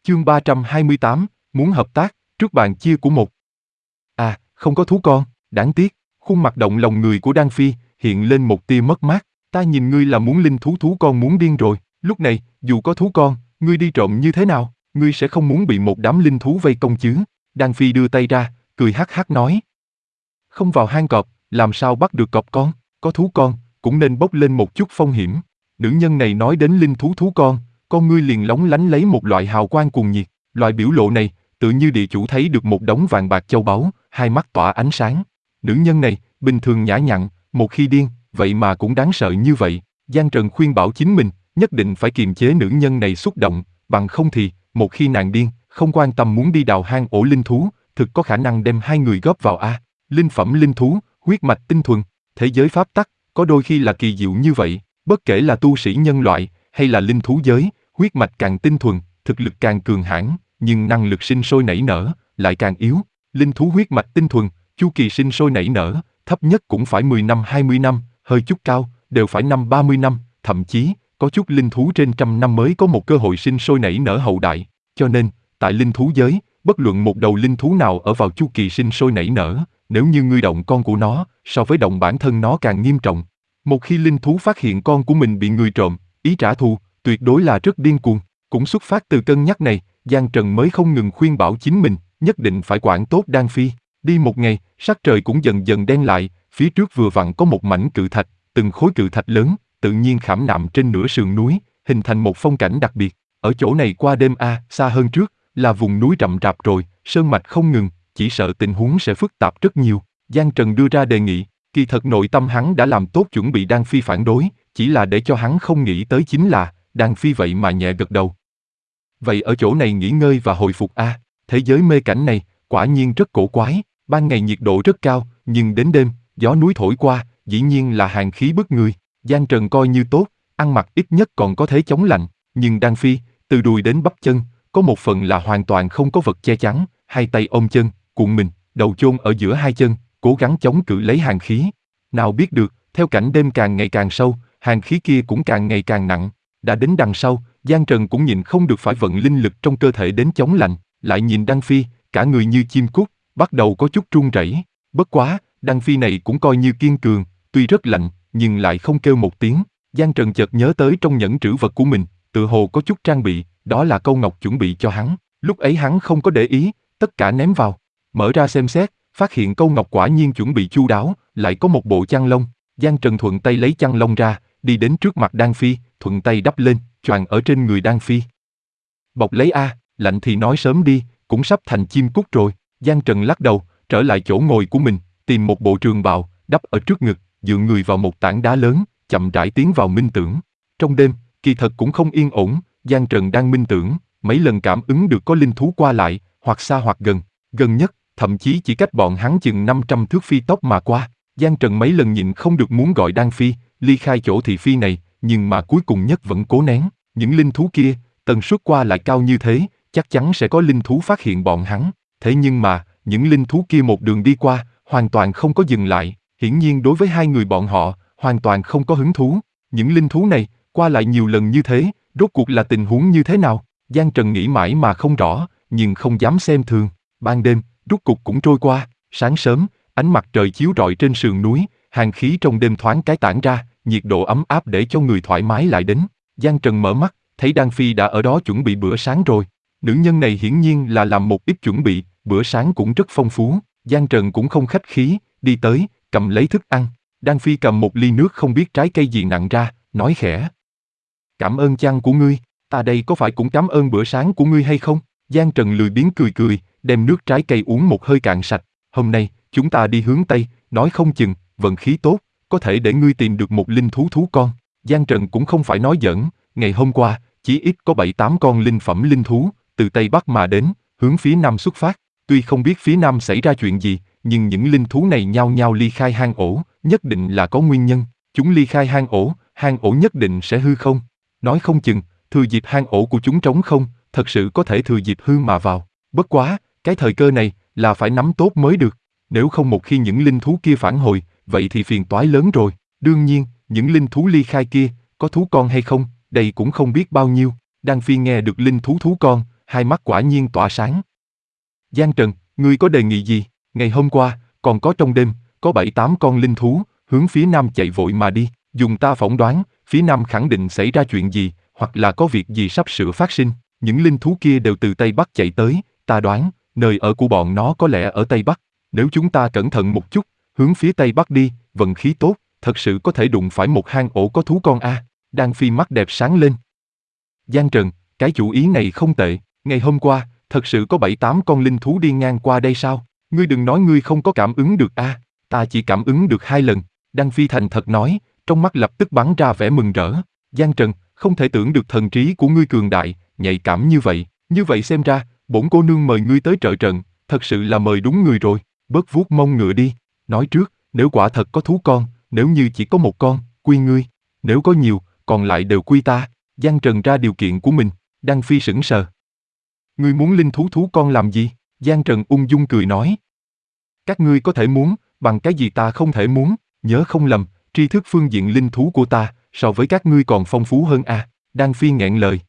Chương 328, muốn hợp tác, trước bàn chia của một. À, không có thú con, đáng tiếc. Khuôn mặt động lòng người của Đan Phi hiện lên một tia mất mát. Ta nhìn ngươi là muốn linh thú con muốn điên rồi. Lúc này, dù có thú con, ngươi đi trộm như thế nào, ngươi sẽ không muốn bị một đám linh thú vây công chứ. Đan Phi đưa tay ra, cười hắc hắc nói. Không vào hang cọp, làm sao bắt được cọp con, có thú con, cũng nên bốc lên một chút phong hiểm. Nữ nhân này nói đến linh thú con ngươi liền lóng lánh lấy một loại hào quang cuồng nhiệt. Loại biểu lộ này, tự như địa chủ thấy được một đống vàng bạc châu báu, hai mắt tỏa ánh sáng. Nữ nhân này, bình thường nhã nhặn, một khi điên, vậy mà cũng đáng sợ như vậy. Giang Trần khuyên bảo chính mình, nhất định phải kiềm chế nữ nhân này xúc động, bằng không thì, một khi nàng điên, không quan tâm muốn đi đào hang ổ linh thú, thực có khả năng đem hai người góp vào a. Linh phẩm linh thú, huyết mạch tinh thuần, thế giới pháp tắc, có đôi khi là kỳ diệu như vậy, bất kể là tu sĩ nhân loại, hay là linh thú giới, huyết mạch càng tinh thuần, thực lực càng cường hãn, nhưng năng lực sinh sôi nảy nở lại càng yếu. Linh thú huyết mạch tinh thuần, chu kỳ sinh sôi nảy nở, thấp nhất cũng phải 10 năm 20 năm, hơi chút cao, đều phải 30 năm, thậm chí, có chút linh thú trên 100 năm mới có một cơ hội sinh sôi nảy nở hậu đại. Cho nên, tại linh thú giới, bất luận một đầu linh thú nào ở vào chu kỳ sinh sôi nảy nở, nếu như ngươi động con của nó, so với động bản thân nó càng nghiêm trọng. Một khi linh thú phát hiện con của mình bị người trộm, ý trả thù, tuyệt đối là rất điên cuồng. Cũng xuất phát từ cân nhắc này, Giang Trần mới không ngừng khuyên bảo chính mình, nhất định phải quản tốt Đan Phi. Đi một ngày, sắc trời cũng dần dần đen lại, phía trước vừa vặn có một mảnh cự thạch, từng khối cự thạch lớn, tự nhiên khảm nạm trên nửa sườn núi, hình thành một phong cảnh đặc biệt. Ở chỗ này qua đêm xa hơn trước, là vùng núi rậm rạp rồi, sơn mạch không ngừng, chỉ sợ tình huống sẽ phức tạp rất nhiều. Giang Trần đưa ra đề nghị, kỳ thật nội tâm hắn đã làm tốt chuẩn bị Đan Phi phản đối, chỉ là để cho hắn không nghĩ tới chính là, Đan Phi vậy mà nhẹ gật đầu. Vậy ở chỗ này nghỉ ngơi và hồi phục thế giới mê cảnh này, quả nhiên rất cổ quái, ban ngày nhiệt độ rất cao, nhưng đến đêm, gió núi thổi qua, dĩ nhiên là hàn khí bức người. Giang Trần coi như tốt, ăn mặc ít nhất còn có thể chống lạnh, nhưng Đan Phi, từ đùi đến bắp chân, có một phần là hoàn toàn không có vật che chắn, hai tay ôm chân, cuộn mình, đầu chôn ở giữa hai chân, cố gắng chống cự lấy hàn khí. Nào biết được, theo cảnh đêm càng ngày càng sâu, hàn khí kia cũng càng ngày càng nặng. Đã đến đằng sau, Giang Trần cũng nhìn không được phải vận linh lực trong cơ thể đến chống lạnh, lại nhìn Đan Phi, cả người như chim cút, bắt đầu có chút run rẩy. Bất quá, Đan Phi này cũng coi như kiên cường, tuy rất lạnh, nhưng lại không kêu một tiếng. Giang Trần chợt nhớ tới trong nhẫn trữ vật của mình, tự hồ có chút trang bị, đó là câu ngọc chuẩn bị cho hắn. Lúc ấy hắn không có để ý, tất cả ném vào. Mở ra xem xét, phát hiện câu ngọc quả nhiên chuẩn bị chu đáo, lại có một bộ chăn lông. Giang Trần thuận tay lấy chăn lông ra, đi đến trước mặt Đan Phi, thuận tay đắp lên, choàng ở trên người Đan Phi. Bọc lấy lạnh thì nói sớm đi, cũng sắp thành chim cút rồi. Giang Trần lắc đầu, trở lại chỗ ngồi của mình, tìm một bộ trường bào, đắp ở trước ngực, dựa người vào một tảng đá lớn, chậm rãi tiến vào minh tưởng. Trong đêm, kỳ thật cũng không yên ổn, Giang Trần đang minh tưởng, mấy lần cảm ứng được có linh thú qua lại, hoặc xa hoặc gần, gần nhất, thậm chí chỉ cách bọn hắn chừng 500 thước phi tốc mà qua. Giang Trần mấy lần nhịn không được muốn gọi Đan Phi, ly khai chỗ thị phi này, nhưng mà cuối cùng nhất vẫn cố nén. Những linh thú kia, tần suất qua lại cao như thế, chắc chắn sẽ có linh thú phát hiện bọn hắn. Thế nhưng mà, những linh thú kia một đường đi qua, hoàn toàn không có dừng lại. Hiển nhiên đối với hai người bọn họ, hoàn toàn không có hứng thú. Những linh thú này, qua lại nhiều lần như thế, rốt cuộc là tình huống như thế nào? Giang Trần nghĩ mãi mà không rõ, nhưng không dám xem thường. Ban đêm, rốt cuộc cũng trôi qua. Sáng sớm, ánh mặt trời chiếu rọi trên sườn núi, hàn khí trong đêm thoáng cái tản ra, nhiệt độ ấm áp để cho người thoải mái lại đến. Giang Trần mở mắt, thấy Đan Phi đã ở đó chuẩn bị bữa sáng rồi. Nữ nhân này hiển nhiên là làm một ít chuẩn bị, bữa sáng cũng rất phong phú. Giang Trần cũng không khách khí, đi tới, cầm lấy thức ăn. Đan Phi cầm một ly nước không biết trái cây gì nặng ra, nói khẽ. Cảm ơn chăn của ngươi, ta đây có phải cũng cảm ơn bữa sáng của ngươi hay không? Giang Trần lười biếng cười cười, đem nước trái cây uống một hơi cạn sạch. Hôm nay, chúng ta đi hướng Tây, nói không chừng, vận khí tốt, có thể để ngươi tìm được một linh thú con. Giang Trần cũng không phải nói giỡn, ngày hôm qua, chỉ ít có 7-8 con linh phẩm linh thú, từ Tây Bắc mà đến, hướng phía Nam xuất phát. Tuy không biết phía Nam xảy ra chuyện gì, nhưng những linh thú này nhao nhao ly khai hang ổ, nhất định là có nguyên nhân. Chúng ly khai hang ổ nhất định sẽ hư không. Nói không chừng, thừa dịp hang ổ của chúng trống không, thật sự có thể thừa dịp hư mà vào. Bất quá, cái thời cơ này, là phải nắm tốt mới được. Nếu không một khi những linh thú kia phản hồi, vậy thì phiền toái lớn rồi. Đương nhiên, những linh thú ly khai kia, có thú con hay không, đây cũng không biết bao nhiêu. Đan Phi nghe được linh thú con, hai mắt quả nhiên tỏa sáng. Giang Trần, ngươi có đề nghị gì? Ngày hôm qua, còn có trong đêm, có 7-8 con linh thú, hướng phía nam chạy vội mà đi. Dùng ta phỏng đoán, phía nam khẳng định xảy ra chuyện gì, hoặc là có việc gì sắp sửa phát sinh. Những linh thú kia đều từ Tây Bắc chạy tới, ta đoán, nơi ở của bọn nó có lẽ ở Tây Bắc. Nếu chúng ta cẩn thận một chút, hướng phía Tây Bắc đi, vận khí tốt, thật sự có thể đụng phải một hang ổ có thú con a. Đan Phi mắt đẹp sáng lên. Giang Trần, cái chủ ý này không tệ, ngày hôm qua, thật sự có 7-8 con linh thú đi ngang qua đây sao? Ngươi đừng nói ngươi không có cảm ứng được a, ta chỉ cảm ứng được 2 lần. Đan Phi thành thật nói, trong mắt lập tức bắn ra vẻ mừng rỡ. Giang Trần, không thể tưởng được thần trí của ngươi cường đại, nhạy cảm như vậy. Như vậy xem ra, bổn cô nương mời ngươi tới trợ trận, thật sự là mời đúng người rồi. Bớt vuốt mông ngựa đi. Nói trước, nếu quả thật có thú con, nếu như chỉ có một con, quy ngươi. Nếu có nhiều, còn lại đều quy ta. Giang Trần ra điều kiện của mình. Đan Phi sững sờ. Ngươi muốn linh thú con làm gì? Giang Trần ung dung cười nói. Các ngươi có thể muốn, bằng cái gì ta không thể muốn, nhớ không lầm, tri thức phương diện linh thú của ta, so với các ngươi còn phong phú hơn a. Đan Phi nghẹn lời.